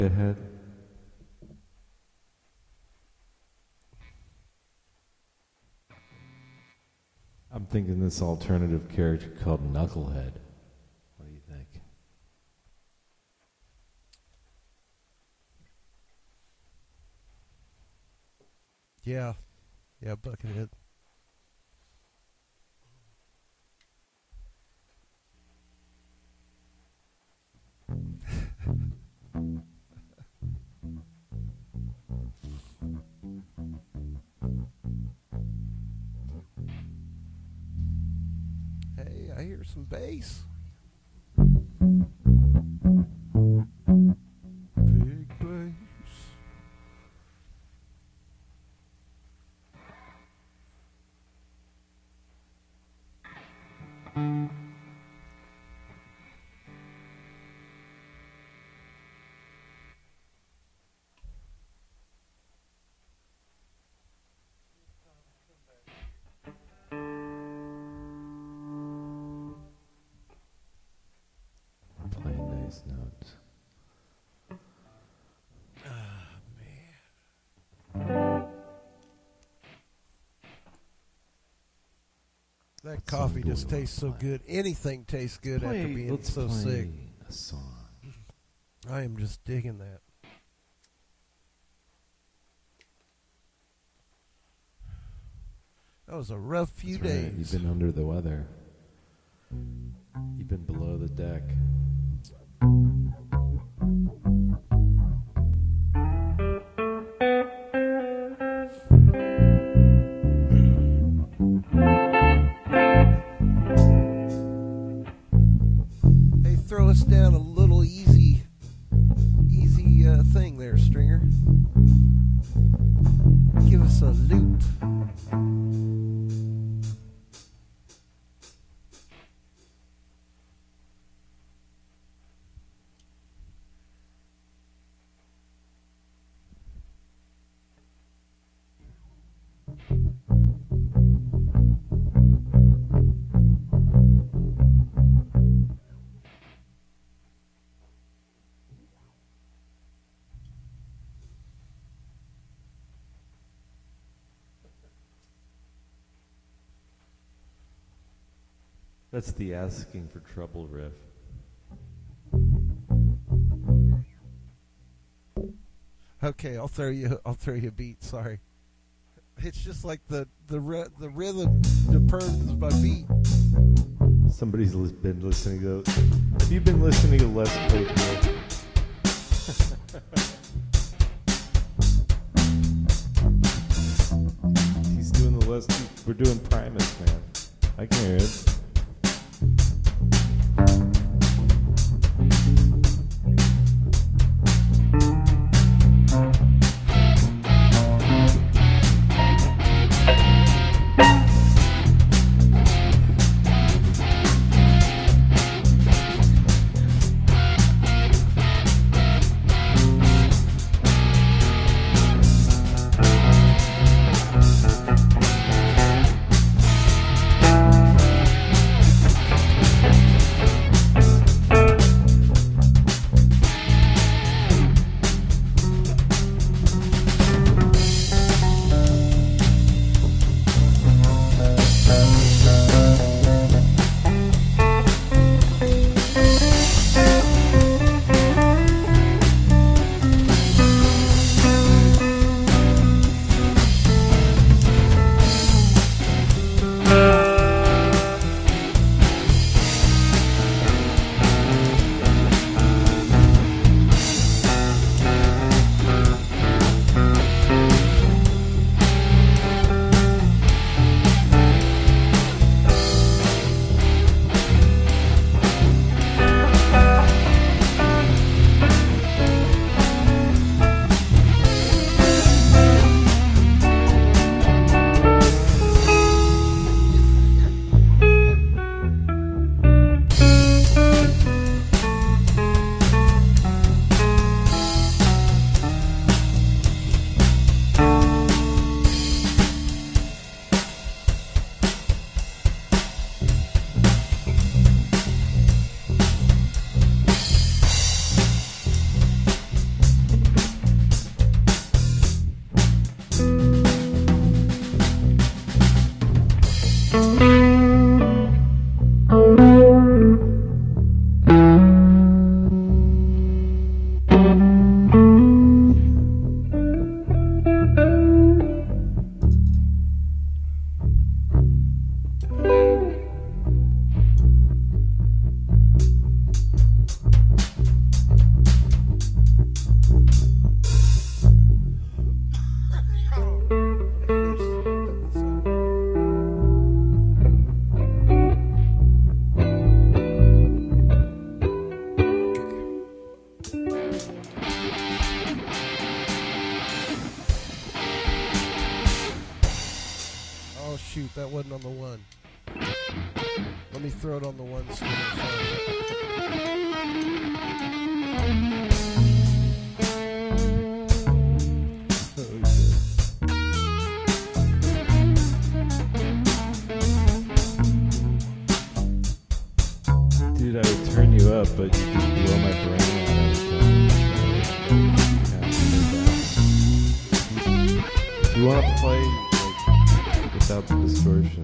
Ahead. I'm thinking this alternative character called Knucklehead. What do you think? Yeah. Yeah, Buckethead. Hey, I hear some bass. Big bass. Playing nice notes. That coffee just tastes so good. Anything tastes good after being so sick. A song. I am just digging that. That was a rough few That's right. days. You've been under the weather. You've been below the deck. Hey, throw us down a little easy thing there, Stringer. Give us a loop. That's the asking for trouble riff. Okay, I'll throw you a beat. Sorry, it's just like the rhythm determines my beat. Somebody's been listening to. Have you been listening to Les Claypool? He's doing the Les. We're doing Primus, man. I can hear it. that wasn't on the one. Let me throw it on the one still. Dude, I would turn you up, but you just blow my brain out every time. Do you want to play like, without the distortion?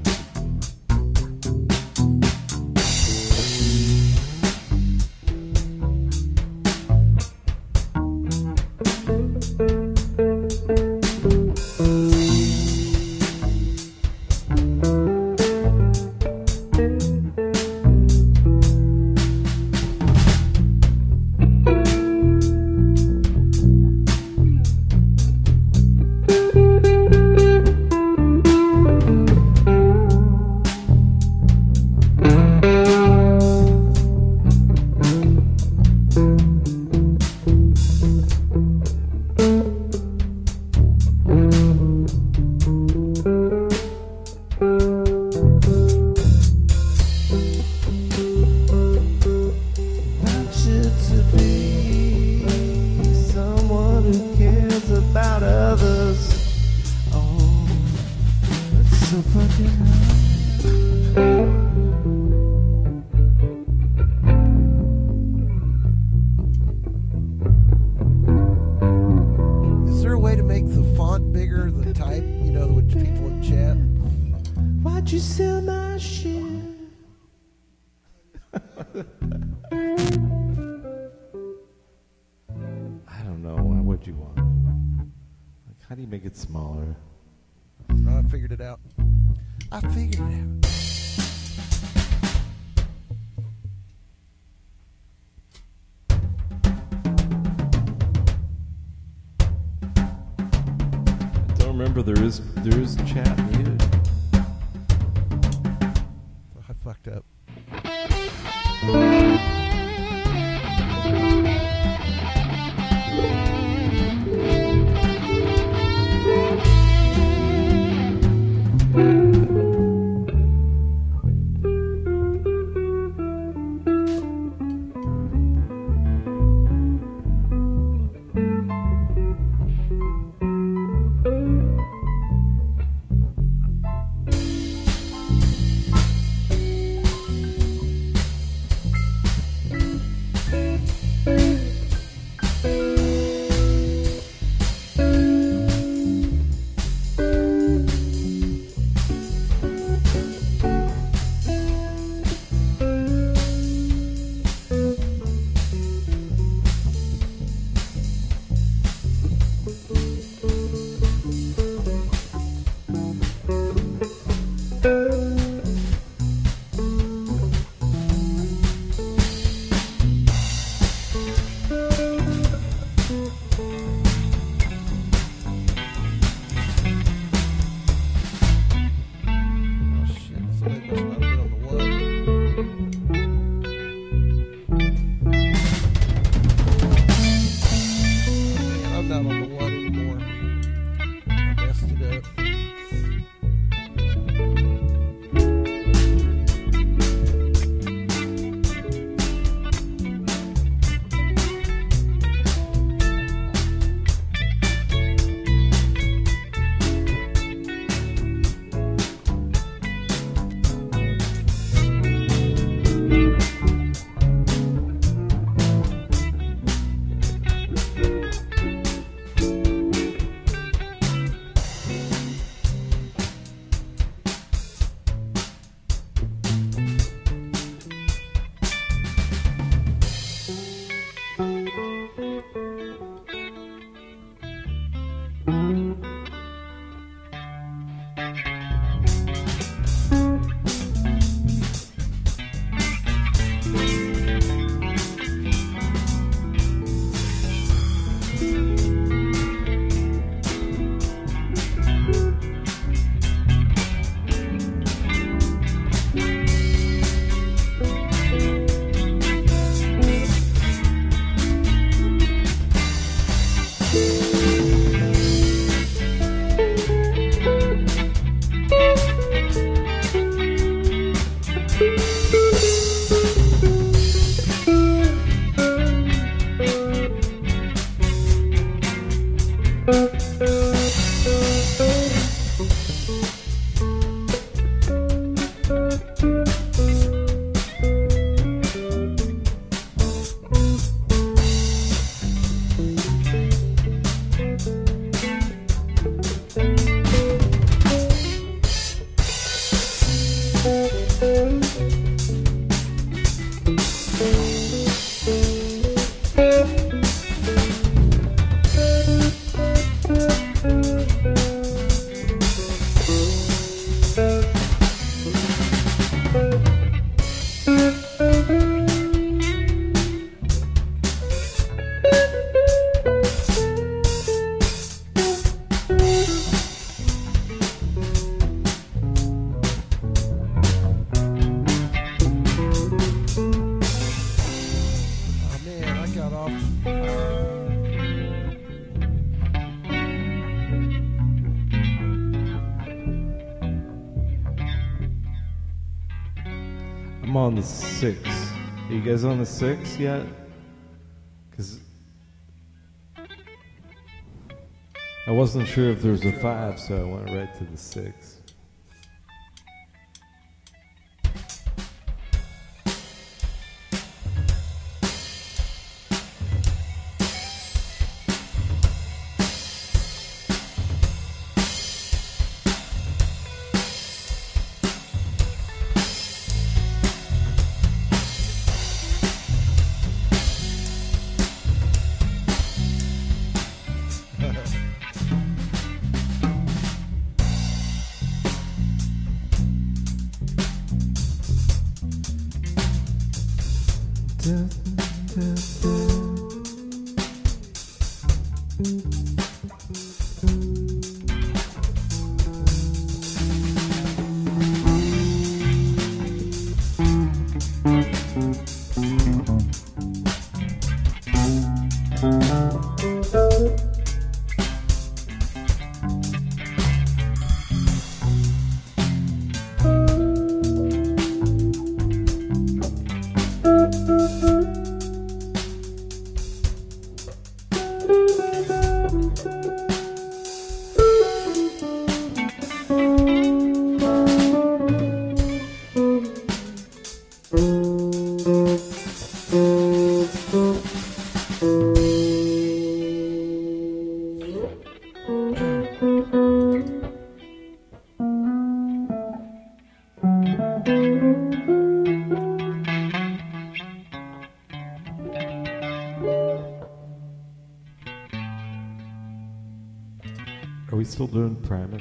Smaller. I figured it out. I don't remember there is chat needed. I fucked up. I'm on the 6. Are you guys on the 6 yet? Because I wasn't sure if there was a 5, so I went right to the 6. Are we still doing Primus?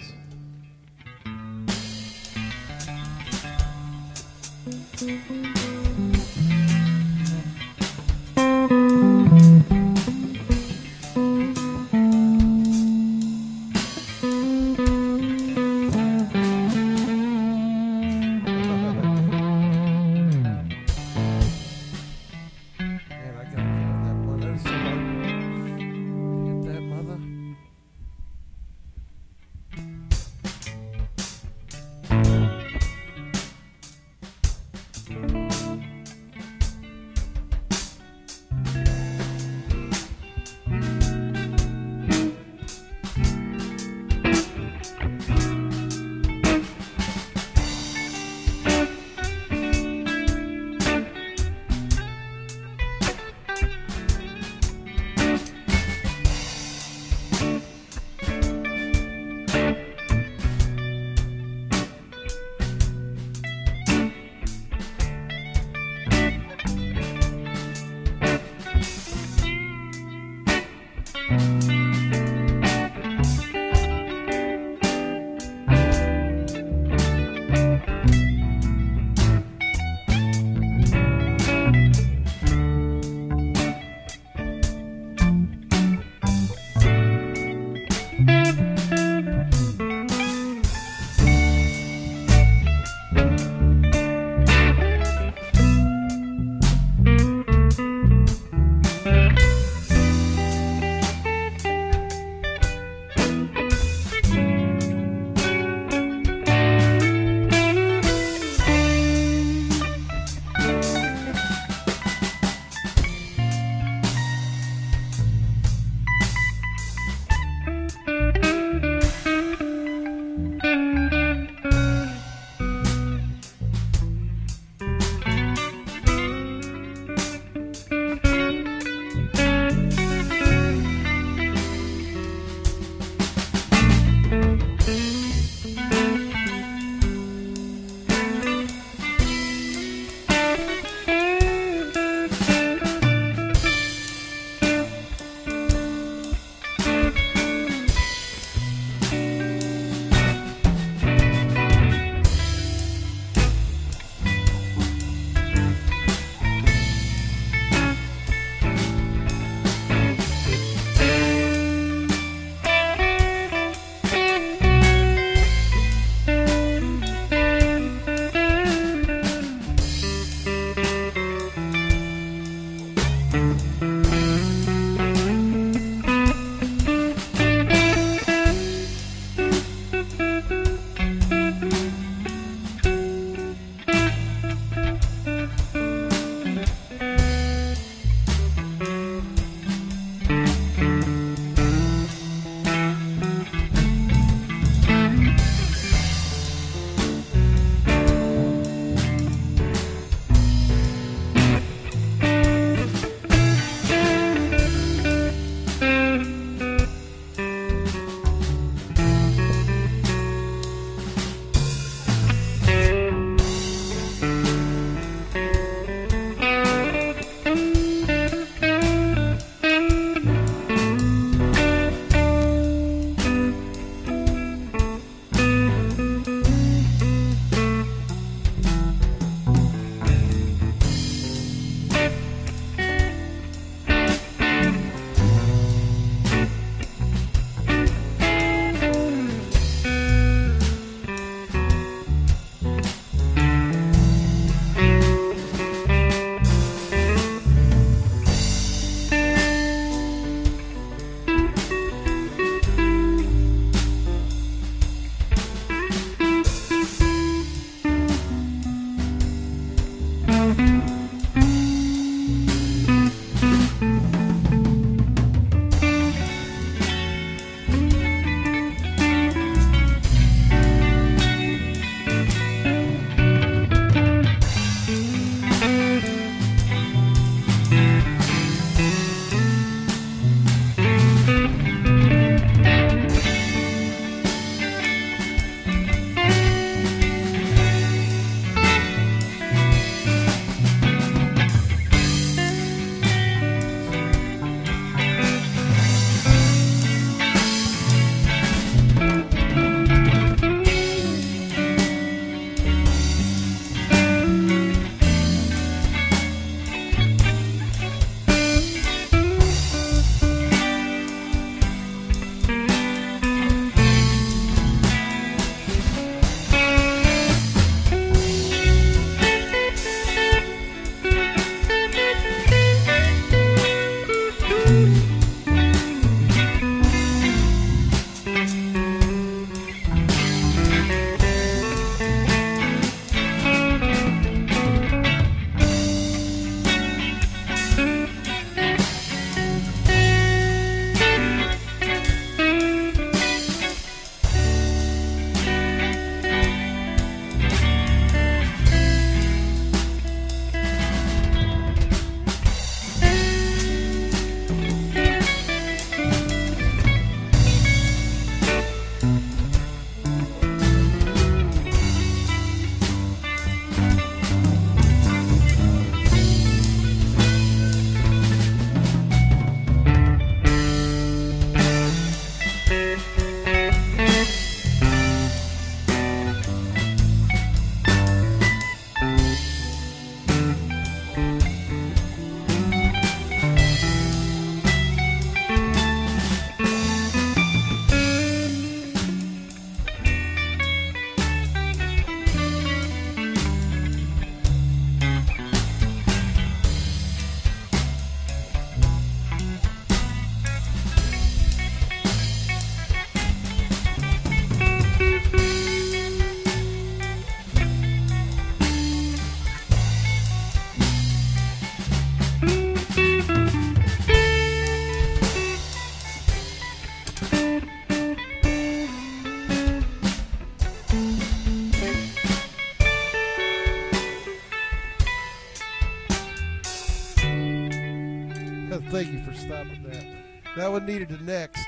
Thank you for stopping that. That one needed the next.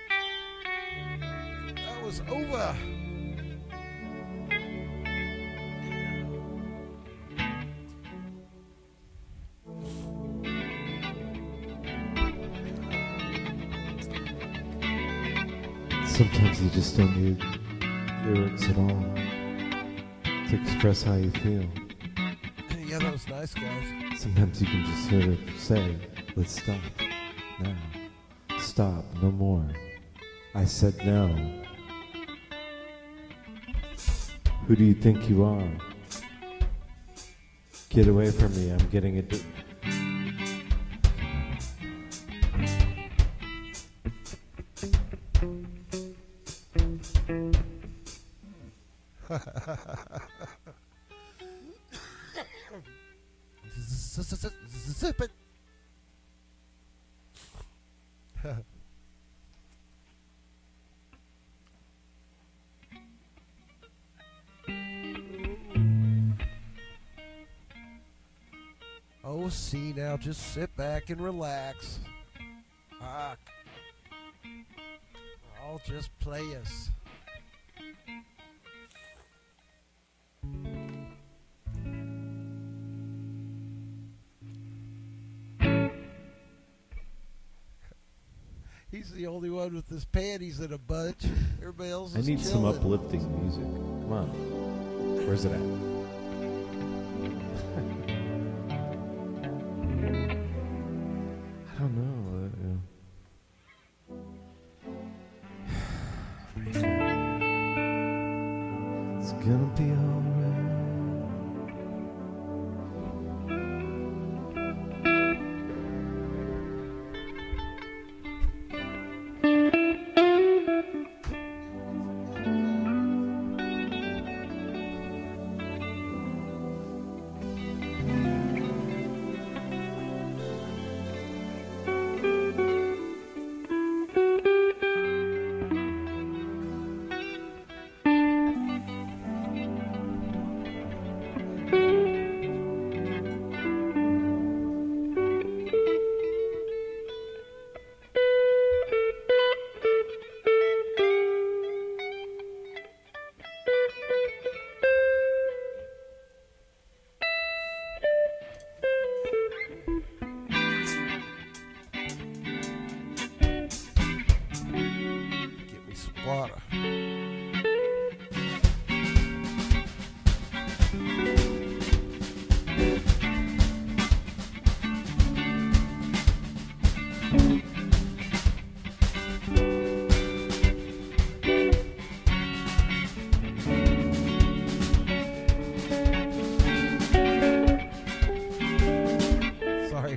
That was over. Sometimes you just don't need lyrics at all to express how you feel. Yeah, that was nice, guys. Sometimes you can just sort of say, let's stop now. Stop, no more. I said no. Who do you think you are? Get away from me, I'm getting it. Zip it. Oh, see now, just sit back and relax. I'll just play us. He's the only one with his panties in a bunch. Everybody else is I need some chilling. uplifting music. Come on. Where's it at? I don't know. It's gonna be alright. Get me some water. Sorry.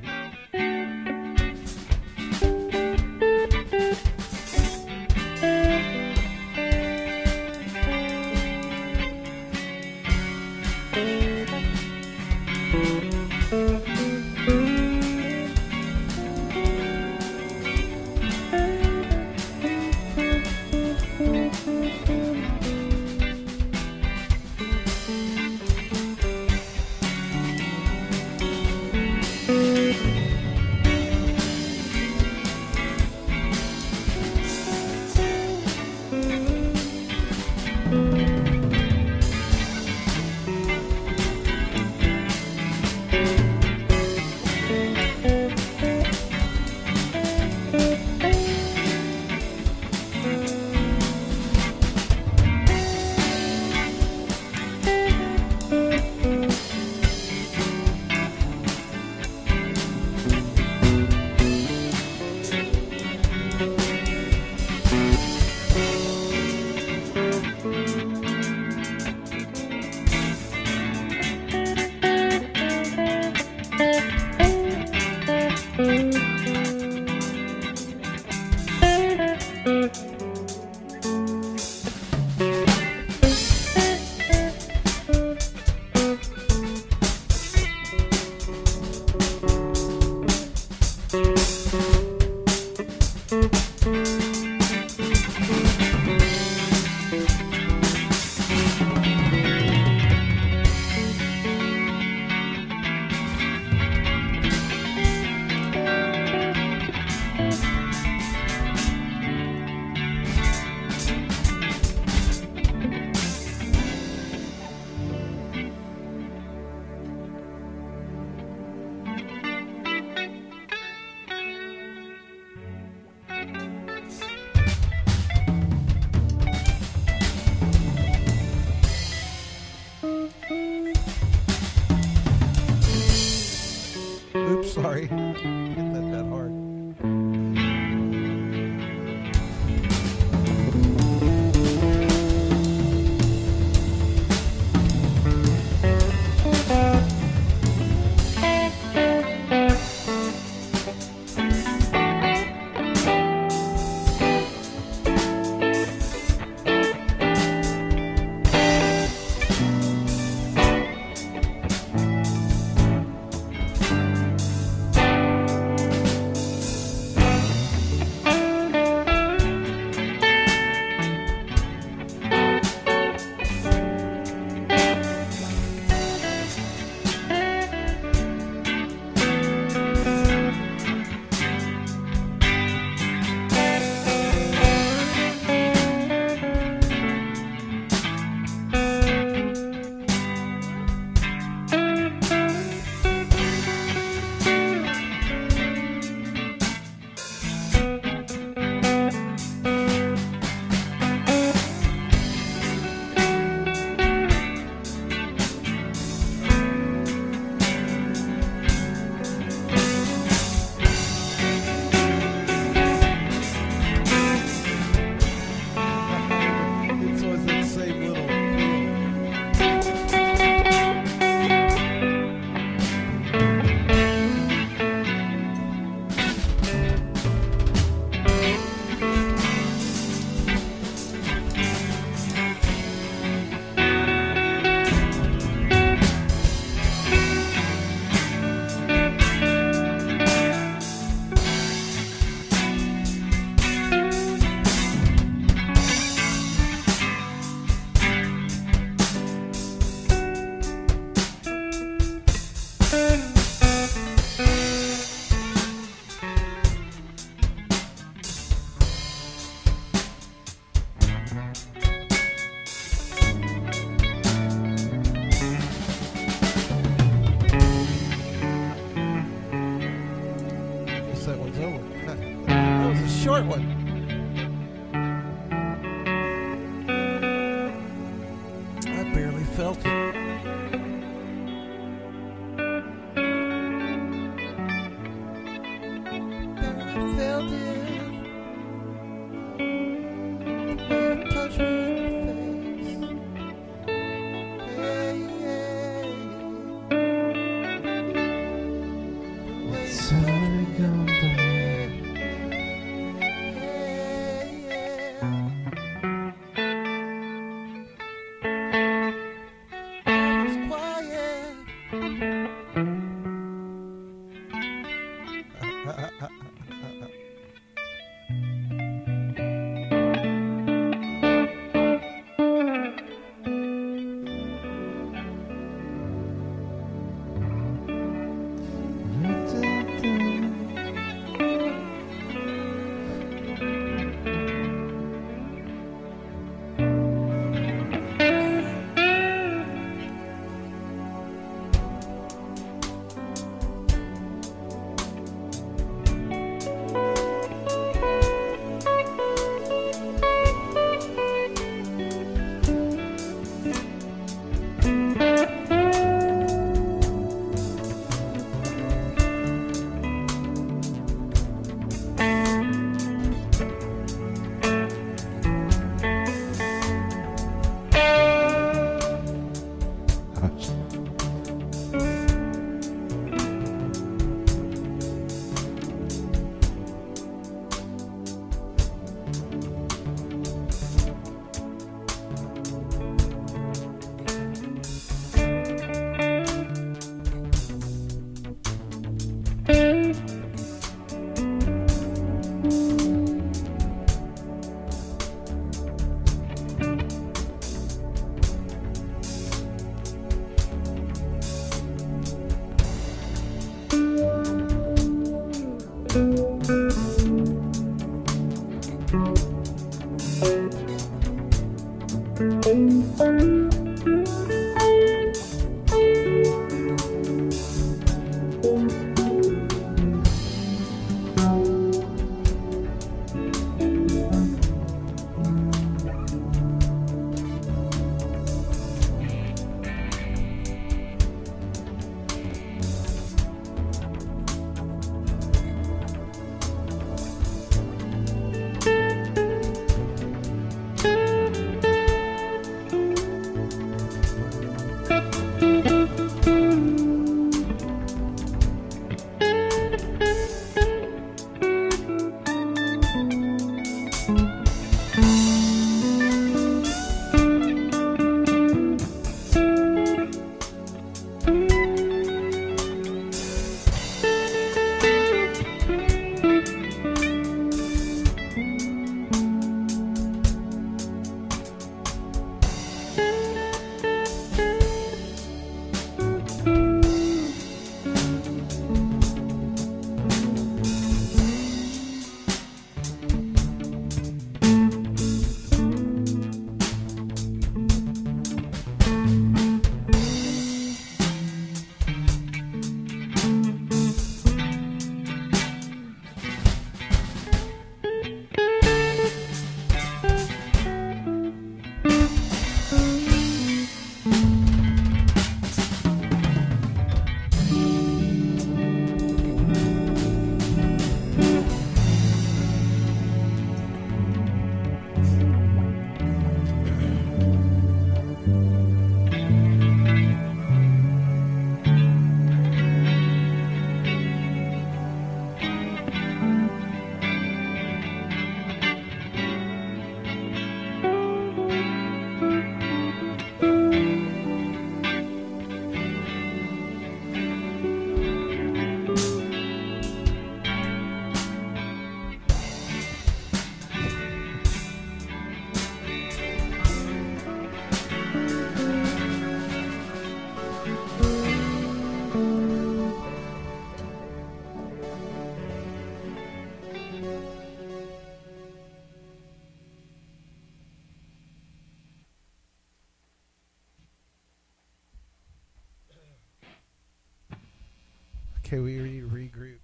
Okay, we regroup.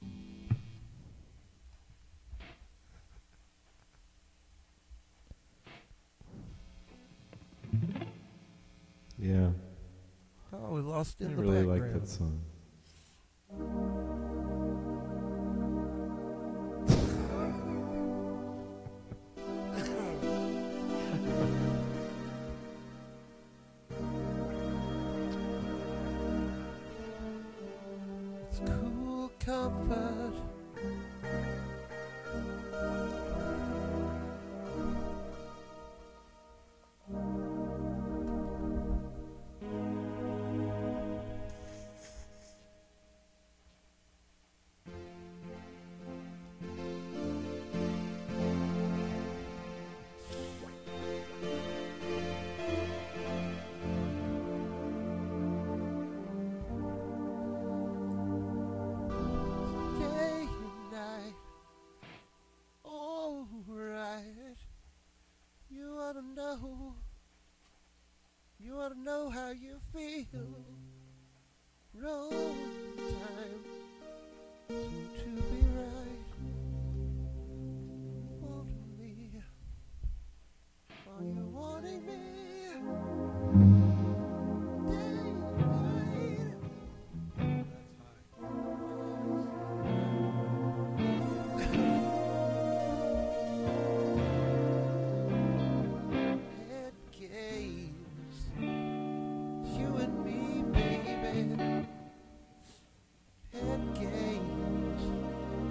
Yeah. Oh, we lost I in the really background. like that song. It's cool comfort. Day and night, alright. You ought to know how you feel. Wrong time, seem to be right. Wanting me, are you wanting me? Day and night. Head games, you and me, baby. Head games,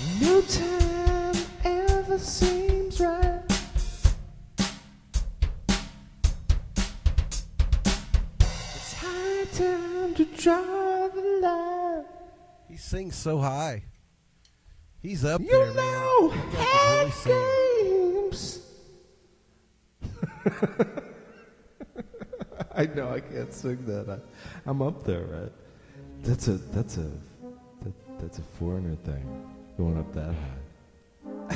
No time ever seems right. It's high time to draw the line. He sings so high. He's up You there, know, man. That guy can really sing. games. I know I can't sing that. I'm up there, right? That's a foreigner thing, going up that high.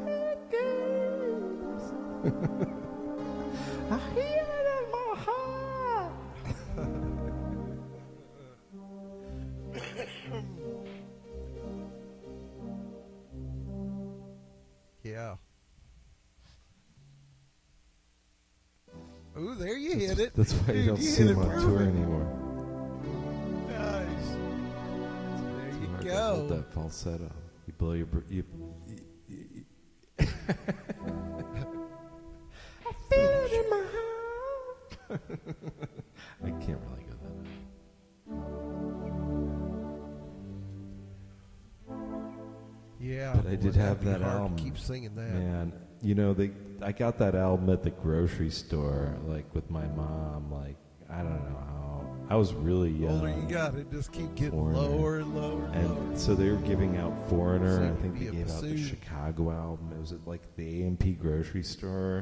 I hear it in my heart. Yeah. Ooh, there you hit it. That's why you Dude, don't you see hit him it on tour perfect. anymore. Nice. There It's you hard to hold go. that falsetto. You blow your. I feel it in my heart. I can't really go that high. Yeah. But I boy, did that'd have be that hard album. to keep singing that. Man, you know, I got that album at the grocery store, like with my mom. Like, I don't know how. I was really The young. older you got, it just keep getting Foreigner. lower and lower and lower. And so they were giving out Foreigner. So I it think could they be a gave out the bassoon. Chicago album. It was at like the A&P grocery store.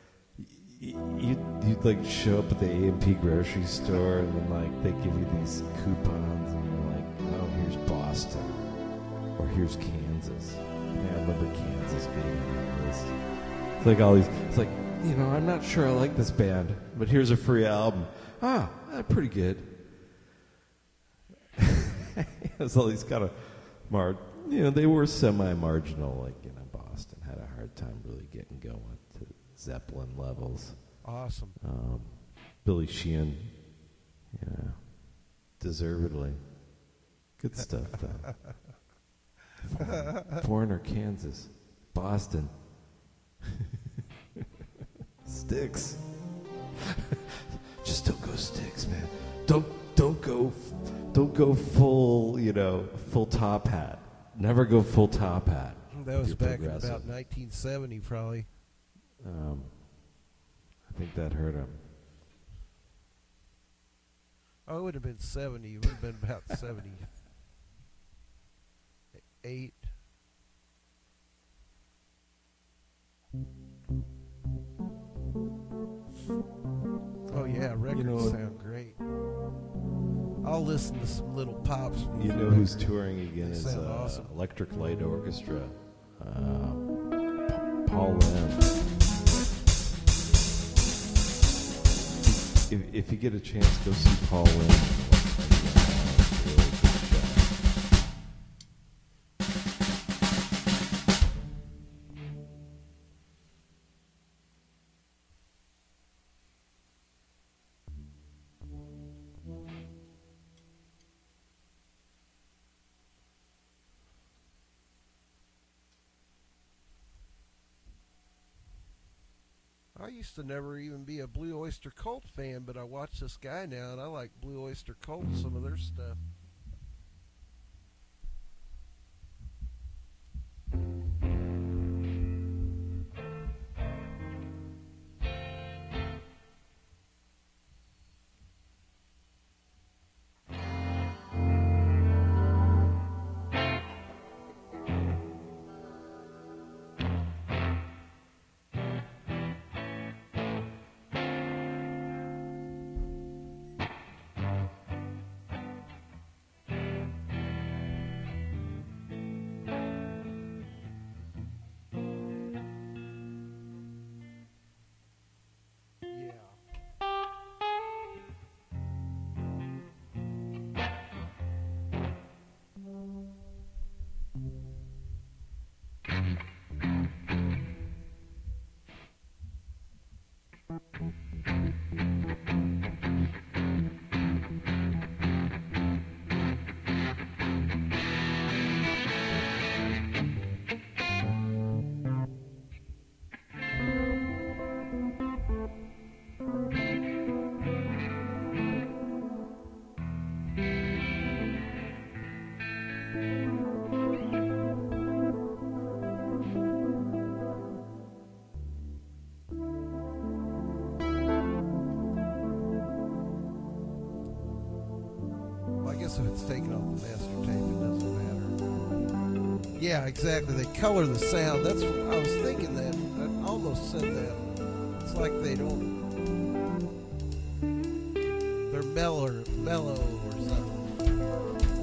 You'd like show up at the A&P grocery store, and then like they give you these coupons, and you're like, oh, here's Boston, or here's Kansas. Yeah, I remember Kansas being on the list. It's like all these. It's like, you know, I'm not sure I like this band, but here's a free album. Ah, pretty good. It's all these kind of they were semi-marginal, like, you know, Boston had a hard time really getting going to Zeppelin levels. Awesome. Billy Sheehan, deservedly. Good stuff, though. Foreigner, Kansas, Boston. Styx. Just don't go Styx, man. Don't go full, full top hat. Never go full top hat. That was You're back in progressive. about 1970, probably. I think that hurt him. Oh, it would have been 70. It would have been about 78. Oh, yeah, records sound great. I'll listen to some little pops. You know who's touring again They is sound awesome. Electric Light Orchestra. Paul Lamb. If you get a chance, go see Paul Lamb. Really good show. I used to never even be a Blue Oyster Cult fan, but I watch this guy now, and I like Blue Oyster Cult, some of their stuff. Yeah, exactly. They color the sound. That's what I was thinking that. I almost said that. It's like they don't. They're mellow or something.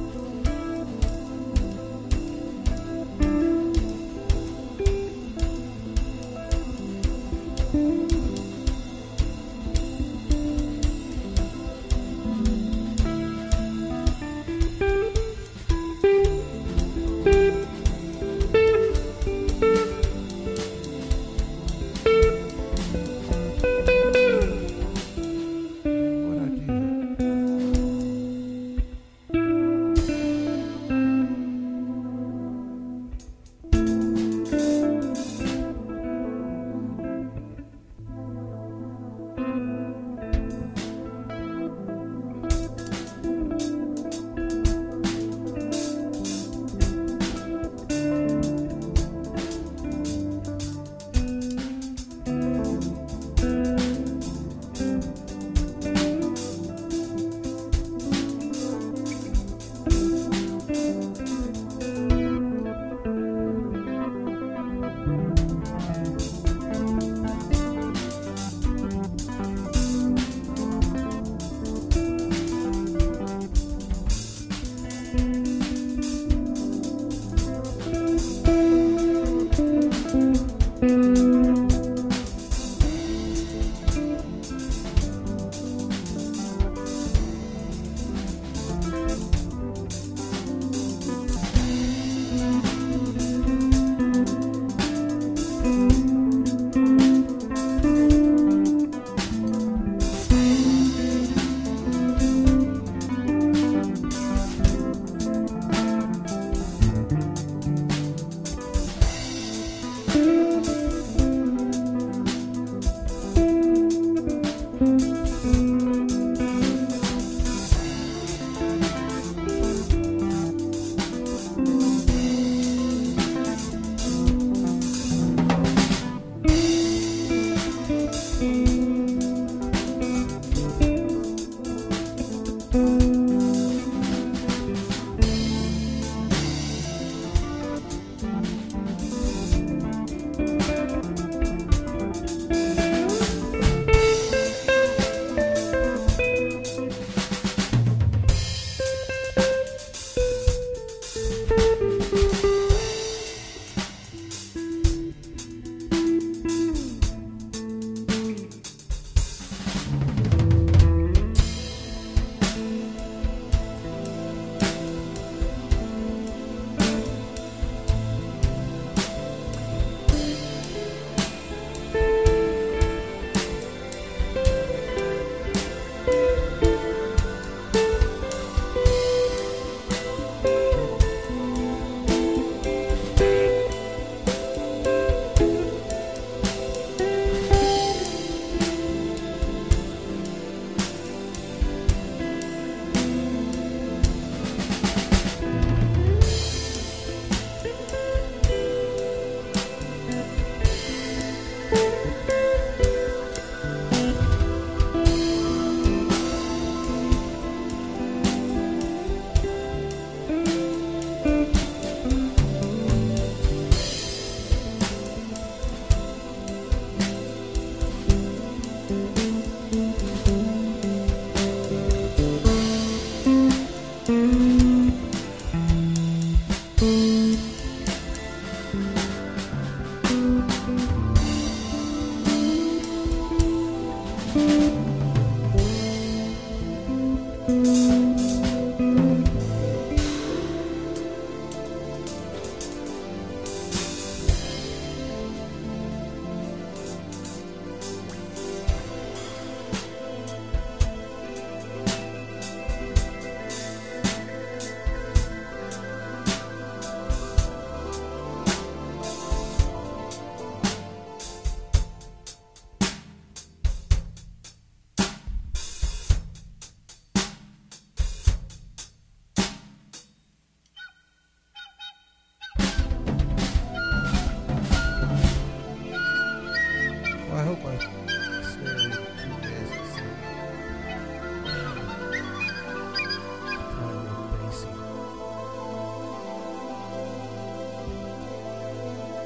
What I do?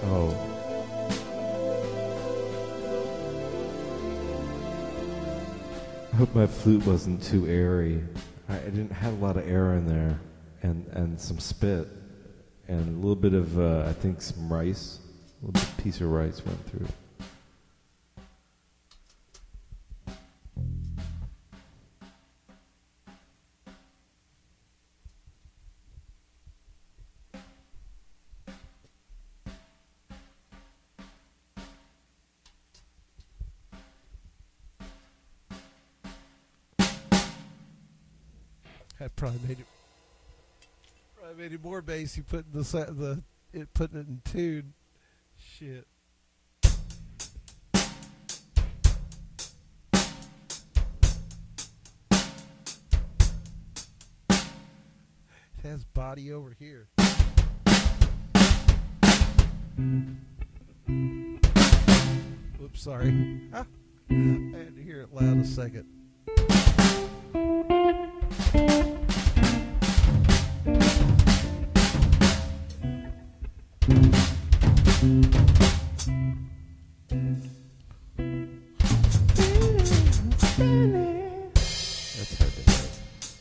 Oh. I hope my flute wasn't too airy. I didn't have a lot of air in there, and some spit, and a little bit of I think some rice, a little piece of rice went through. That probably made it more bassy putting putting it in tune. Shit. It has body over here. Oops, sorry. I had to hear it loud a second. That's hard to hit.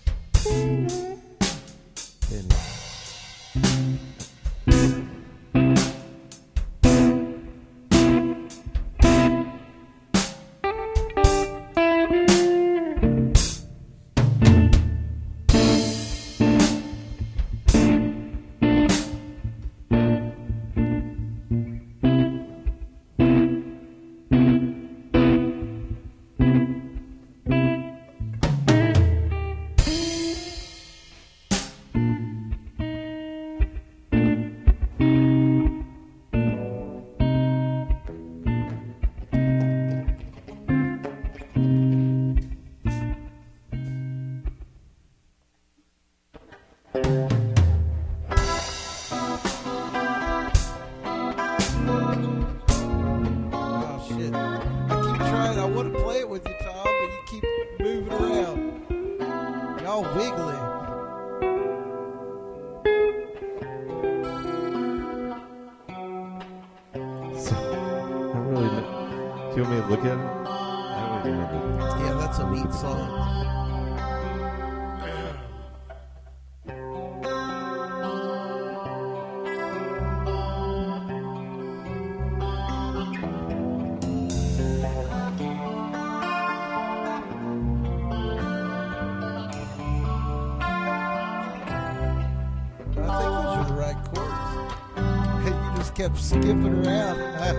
Kept skipping around.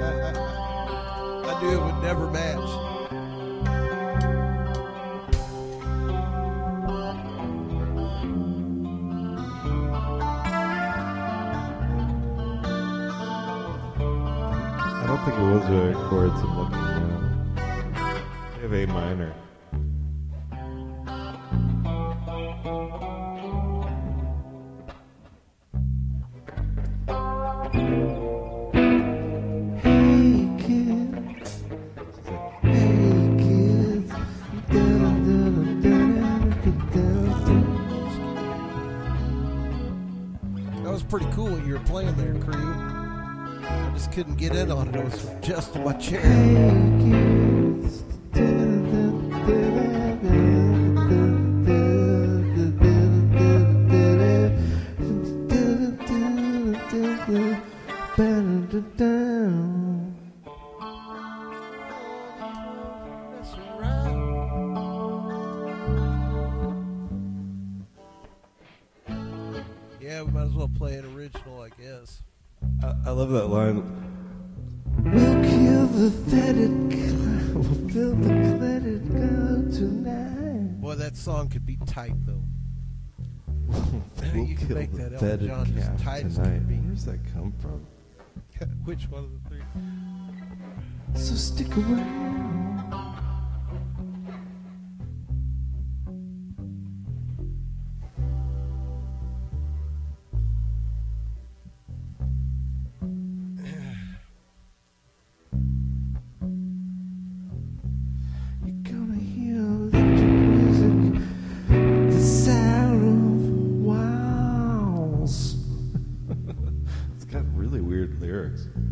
I knew it would never match. I don't think it was the right chords I'm looking at. They have A minor. Pretty cool what you were playing there, crew. I just couldn't get in on it. I was adjusting my chair. Yeah, we might as well play it original, I guess. I love that line. We'll kill the fetid, we'll fill the credit go tonight. Boy, that song could be tight, though. We'll You can kill make the that Elton fetid John as calf tight as tonight. can be. Where's that come from? Which one of the three? So stick around. It's got really weird lyrics.